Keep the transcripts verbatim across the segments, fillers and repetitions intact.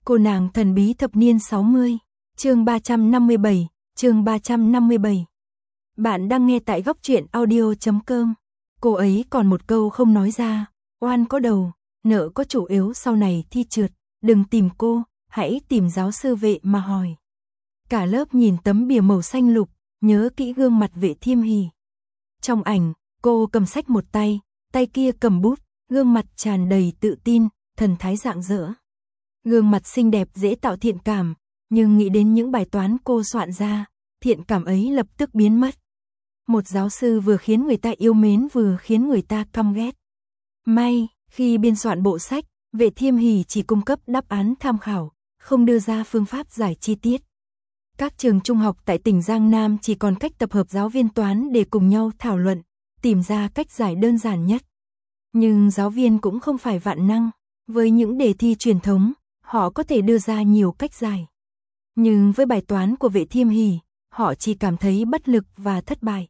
Cô nàng thần bí thập niên sáu mươi, chương ba trăm năm mươi bảy, chương ba trăm năm mươi bảy. Bạn đang nghe tại góc truyện audio chấm com. Cô ấy còn một câu không nói ra, oan có đầu, nợ có chủ, yếu sau này thi trượt, đừng tìm cô, hãy tìm giáo sư Vệ mà hỏi. Cả lớp nhìn tấm bìa màu xanh lục, nhớ kỹ gương mặt Vệ Thiêm Hỷ. Trong ảnh, cô cầm sách một tay, tay kia cầm bút, gương mặt tràn đầy tự tin, thần thái rạng rỡ. Gương mặt xinh đẹp dễ tạo thiện cảm, nhưng nghĩ đến những bài toán cô soạn ra, thiện cảm ấy lập tức biến mất. Một giáo sư vừa khiến người ta yêu mến vừa khiến người ta căm ghét. May, khi biên soạn bộ sách, Vệ Thiêm Hỷ chỉ cung cấp đáp án tham khảo, không đưa ra phương pháp giải chi tiết. Các trường trung học tại tỉnh Giang Nam chỉ còn cách tập hợp giáo viên toán để cùng nhau thảo luận, tìm ra cách giải đơn giản nhất. Nhưng giáo viên cũng không phải vạn năng, với những đề thi truyền thống, họ có thể đưa ra nhiều cách giải. Nhưng với bài toán của Vệ Thiêm Hỷ, họ chỉ cảm thấy bất lực và thất bại.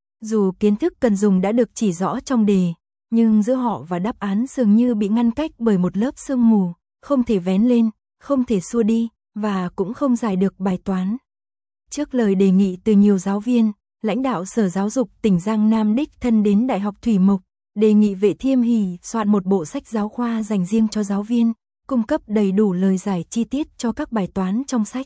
Dù kiến thức cần dùng đã được chỉ rõ trong đề, nhưng giữa họ và đáp án dường như bị ngăn cách bởi một lớp sương mù, không thể vén lên, không thể xua đi, và cũng không giải được bài toán. Trước lời đề nghị từ nhiều giáo viên, lãnh đạo Sở Giáo dục tỉnh Giang Nam đích thân đến Đại học Thủy Mộc, đề nghị Vệ Thiêm Hỷ soạn một bộ sách giáo khoa dành riêng cho giáo viên, cung cấp đầy đủ lời giải chi tiết cho các bài toán trong sách.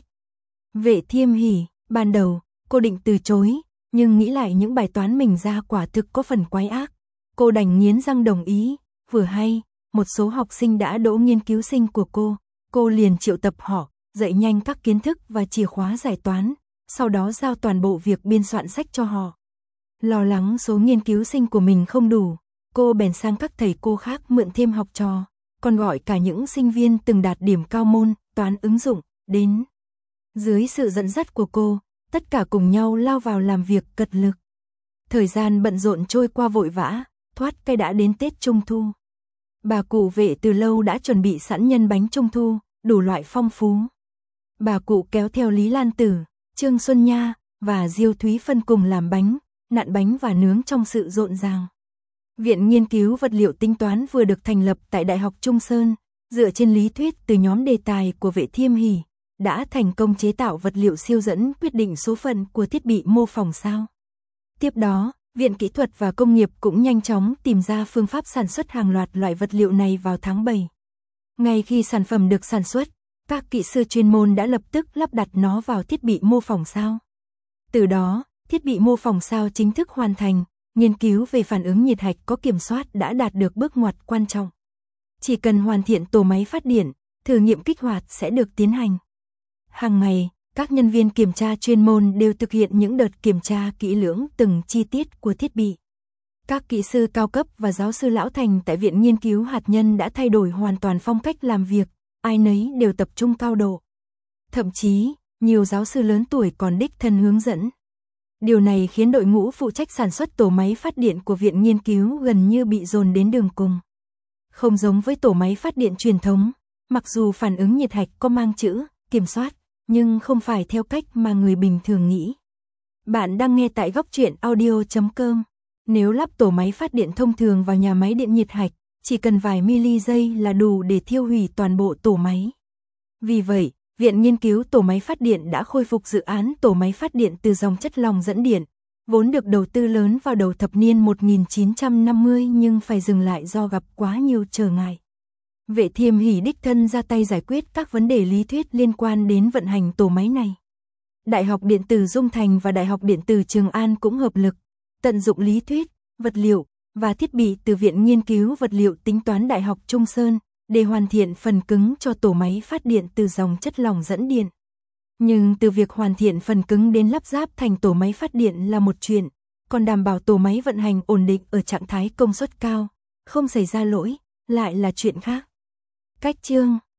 Vệ Thiêm Hỷ, ban đầu, cô định từ chối, nhưng nghĩ lại những bài toán mình ra quả thực có phần quái ác. Cô đành nghiến răng đồng ý, vừa hay, một số học sinh đã đỗ nghiên cứu sinh của cô, cô liền triệu tập họ, dạy nhanh các kiến thức và chìa khóa giải toán, sau đó giao toàn bộ việc biên soạn sách cho họ. Lo lắng số nghiên cứu sinh của mình không đủ, cô bèn sang các thầy cô khác mượn thêm học trò, còn gọi cả những sinh viên từng đạt điểm cao môn, toán ứng dụng, đến. Dưới sự dẫn dắt của cô, tất cả cùng nhau lao vào làm việc cật lực. Thời gian bận rộn trôi qua vội vã, thoát cái đã đến Tết Trung Thu. Bà cụ Vệ từ lâu đã chuẩn bị sẵn nhân bánh Trung Thu, đủ loại phong phú. Bà cụ kéo theo Lý Lan Tử, Trương Xuân Nha và Diêu Thúy Phân cùng làm bánh, nặn bánh và nướng trong sự rộn ràng. Viện Nghiên cứu Vật liệu Tính toán vừa được thành lập tại Đại học Trung Sơn, dựa trên lý thuyết từ nhóm đề tài của Vệ Thiêm Hỷ, đã thành công chế tạo vật liệu siêu dẫn quyết định số phận của thiết bị mô phỏng sao. Tiếp đó, Viện Kỹ thuật và Công nghiệp cũng nhanh chóng tìm ra phương pháp sản xuất hàng loạt loại vật liệu này vào tháng bảy. Ngay khi sản phẩm được sản xuất, các kỹ sư chuyên môn đã lập tức lắp đặt nó vào thiết bị mô phỏng sao. Từ đó, thiết bị mô phỏng sao chính thức hoàn thành, nghiên cứu về phản ứng nhiệt hạch có kiểm soát đã đạt được bước ngoặt quan trọng. Chỉ cần hoàn thiện tổ máy phát điện, thử nghiệm kích hoạt sẽ được tiến hành. Hàng ngày, các nhân viên kiểm tra chuyên môn đều thực hiện những đợt kiểm tra kỹ lưỡng từng chi tiết của thiết bị. Các kỹ sư cao cấp và giáo sư lão thành tại Viện Nghiên cứu Hạt nhân đã thay đổi hoàn toàn phong cách làm việc, ai nấy đều tập trung cao độ. Thậm chí, nhiều giáo sư lớn tuổi còn đích thân hướng dẫn. Điều này khiến đội ngũ phụ trách sản xuất tổ máy phát điện của Viện Nghiên cứu gần như bị dồn đến đường cùng. Không giống với tổ máy phát điện truyền thống, mặc dù phản ứng nhiệt hạch có mang chữ kiểm soát, nhưng không phải theo cách mà người bình thường nghĩ. Bạn đang nghe tại góc truyện audio chấm com. Nếu lắp tổ máy phát điện thông thường vào nhà máy điện nhiệt hạch, chỉ cần vài mili giây là đủ để thiêu hủy toàn bộ tổ máy. Vì vậy, Viện Nghiên cứu Tổ máy phát điện đã khôi phục dự án tổ máy phát điện từ dòng chất lỏng dẫn điện, vốn được đầu tư lớn vào đầu thập niên một nghìn chín trăm năm mươi nhưng phải dừng lại do gặp quá nhiều trở ngại. Vệ Thiêm Hỷ đích thân ra tay giải quyết các vấn đề lý thuyết liên quan đến vận hành tổ máy này. Đại học Điện tử Dung Thành và Đại học Điện tử Trường An cũng hợp lực, tận dụng lý thuyết, vật liệu và thiết bị từ Viện Nghiên cứu Vật liệu Tính toán Đại học Trung Sơn để hoàn thiện phần cứng cho tổ máy phát điện từ dòng chất lỏng dẫn điện. Nhưng từ việc hoàn thiện phần cứng đến lắp ráp thành tổ máy phát điện là một chuyện, còn đảm bảo tổ máy vận hành ổn định ở trạng thái công suất cao, không xảy ra lỗi, lại là chuyện khác. Cách chương